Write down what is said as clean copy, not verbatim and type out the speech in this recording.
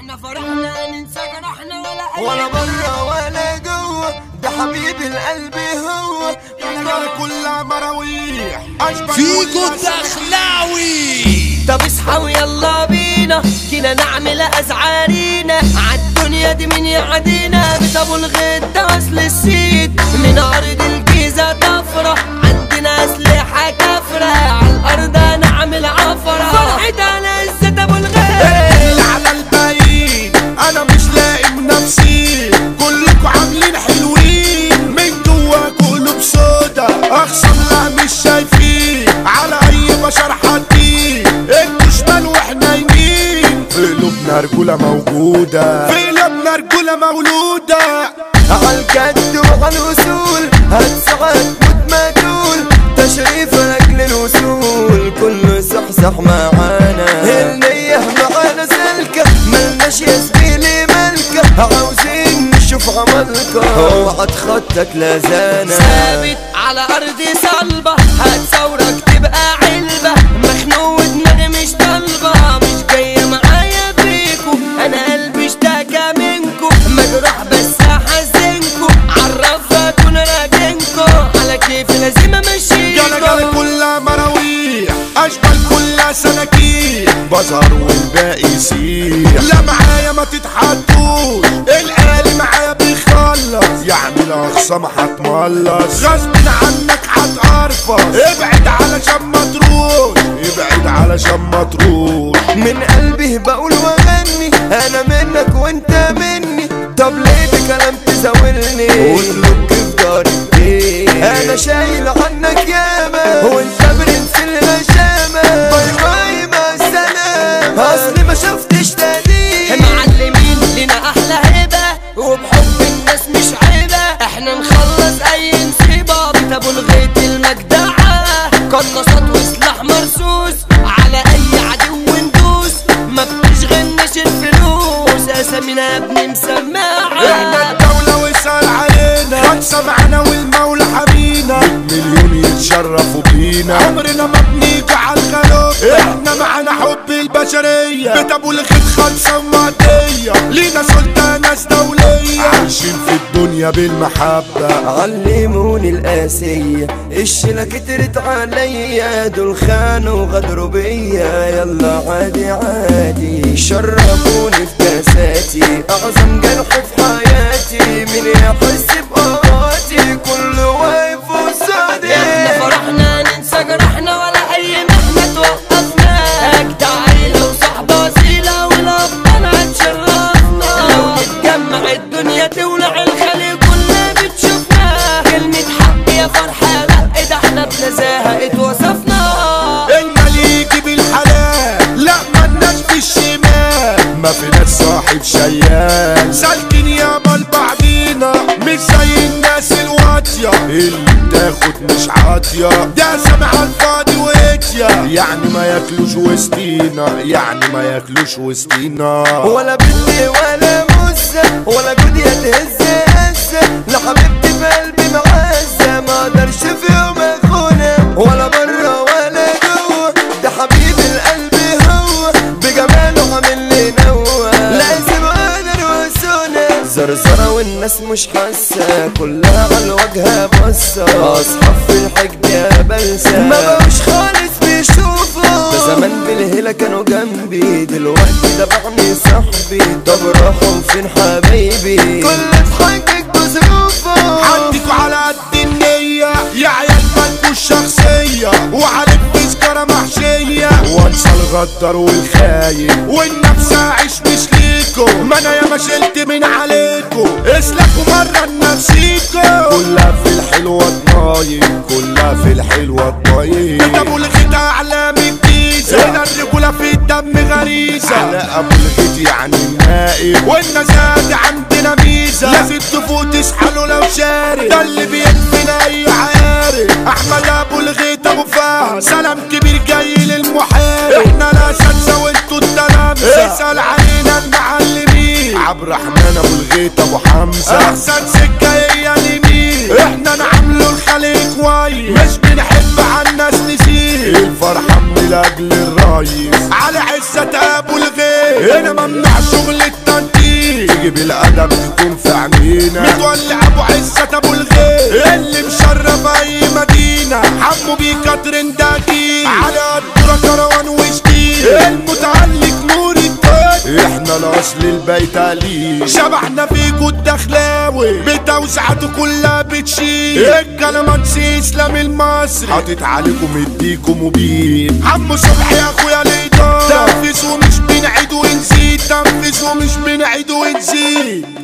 احنا فرحنا ننسى جرحنا ولا برا ولا جوا، ده حبيب القلب هو. النار كلها مراويح فيكو الدخلاوي. طب اصحى ويلا بينا كنا نعمل ازعارينا عالدنيا دي من يعدينا. بطابو الغد اصل السيد من ارض الجيزة طفرة، عندنا اسلحة كفرة عالارض نعمل عفرة. فرحتها لذة ابو الغد اللي على البعيد انا مش لاقي بنفسي، كلكوا عاملين حلوين من جوا قلوب سودا. اخصم لا مش شايفين على اي بشر حاطين، انتوا شمال واحنا يمين. في قلوبنا رجولة موجودة، في قلوبنا رجولة مولودة. عالجد وعالوصول هتسعد موت ما تقول، تشريف لاجل الوصول كله صحصح معانا. النية معانا سلكة ملناش يا زميلي ملكة، عاوزين نشوف عملكة اوعى تخطك لزانة. ثابت على ارض صلبة هتصورك تبقى علبة، مخنوق ودماغي مش طالبة، مش جاية معايا فيكو. انا قلبي اشتكى منكو مجروح بس احزنكو، عرف اكون راجنكو على كيف لازم امشيكو. جلا كلها مراويح اشبال كلها سناكير، بظهر والباقي يسيح. لا معايا ما تتحطوش، القالي معايا بيخلص، يعمل اخصام هتملص، غصب عنك هتقرفص. ابعد علشان ما تروح، ابعد علشان ما تروح. من قلبي بقول واغني انا منك وانت مني، طب ليه بكلام تزاولني وتلوك في داري؟ انا شايل عنك ياما وانت برنس الغشامة. باي باي مع السلامة، اصلي ما شفتش تاني. معلمين لنا احلى هبة وبحب الناس مش عيبة، احنا نخلص اي نصيبة. بطابو الغيط المجدعة قناصات وسلاح مرصوص، على اي عدو ندوس ما بتشغلناش الفلوس. اسامينا يا ابني مسماعة، احنا الدولة واسأل علينا، خمسة معانا والمولى حمينا، مليون يتشرفوا بينا. عمرنا ما بنيجي عالخلوق، احنا معانا حب البشرية. بطابو الغيط خمسة ومعدية، لينا سلطة ناس دولية، عايشين في الدنيا بالمحبة. علموني القاسية الشلة كترت عليا، دول خانوا وغدروا بيا. يلا عادي عادي شربوني في كاساتي، اعظم جرح في حياتي مين يحس بقواتي، كله واقف قصادي. احنا فرحنا ننسى جرحنا ولا اي مهنة توقفنا، اجدع عيلة وصحبة اصيلة والابطال هتشرفنا. لو نتجمع الدنيا تولع الخليج كلها بتشوفنا، كلمة حق يا فرحة لا ده احنا بنزاهة اتوصفنا. المليك بالحلال لا مالناش في الشمال، ما فيناش صاحب شيال، سالكين يابا لبعضينا مش زي الناس الواطية اللي بتاخد مش عاطية. ده سامع الفاضي واتيا، يعني ما ياكلوش وسطينا، يعني ما ياكلوش وسطينا. ولا بنتي ولا موزة ولا جودية تهز هزة، لحبيبتي في قلبي معزة ما اقدرش في يوم اخونها. ولا برا ولا جوا، ده حبيب القلب هو، بجماله عامل لي نوة، لازم اقدر واسونة. زرزرة والناس مش حاسة كلها على الوجه بصة، اصحاب في الحج يا بلسة ما بقوش خالص بيشوفوا. ده زمان بالهيلة كانوا جنبي، دلوقتي ده بعني صاحبي. طب راحوا فين حبايبي؟ كل اتحجج بظروفه. عندكوا على قد النية يا عيال فانكوا الشخصية، وعليك تذكرة محشية، وانسى الغدر والخاين والنفس عيش مش ليكو. ما انا ياما شلت من عليكو، اسلكوا مرة لنفسيكو. كلها في الحلوة ضنايم، كلها في الحلوة ضنايم. بطابو الغيط اعلام الجيزة، هنا الرجولة في الدم غريزة، على ابو الغيط يعني النائب، والنزاهة عندنا ميزة. لازم تفوق تصحى لو شاري، ده اللي بيكفينا اي عارف. احمد ابو الغيط ابو فهد، سلام كبير جاي للمحارب. احنا الاساتذة وانتوا التلامذة، اسأل علينا المعلمين. عبد الرحمن ابو الغيط ابو حمزة، احسن سكة هي اليمين. احنا نعملوا الخليج كويس، مش بنحب عالناس نسيب. الفرحة من لاجل الرايس، على عزة ابو الغيط هنا ممنوع شغل التنطيط، تيجي بالادب تكون في عينينا. متولع ابو عزت ابو الغير اللي مشرف اي مدينه، حمو بيكا ترند اكيد على الدرة كروان وجديد، المتعلق نور الدين، احنا الاصل البيتالي، شبحنا فيكو الدخلاوي، بتوزعته كلها بتشيل، الكلمانسي اسلام المصري حاطط عليكم يديكم مبين، حمو صبحي يا اخويا الاداره، تنفذ ومش بنعيد ونزيد، تنفذ ومش بنعيد ونزيد.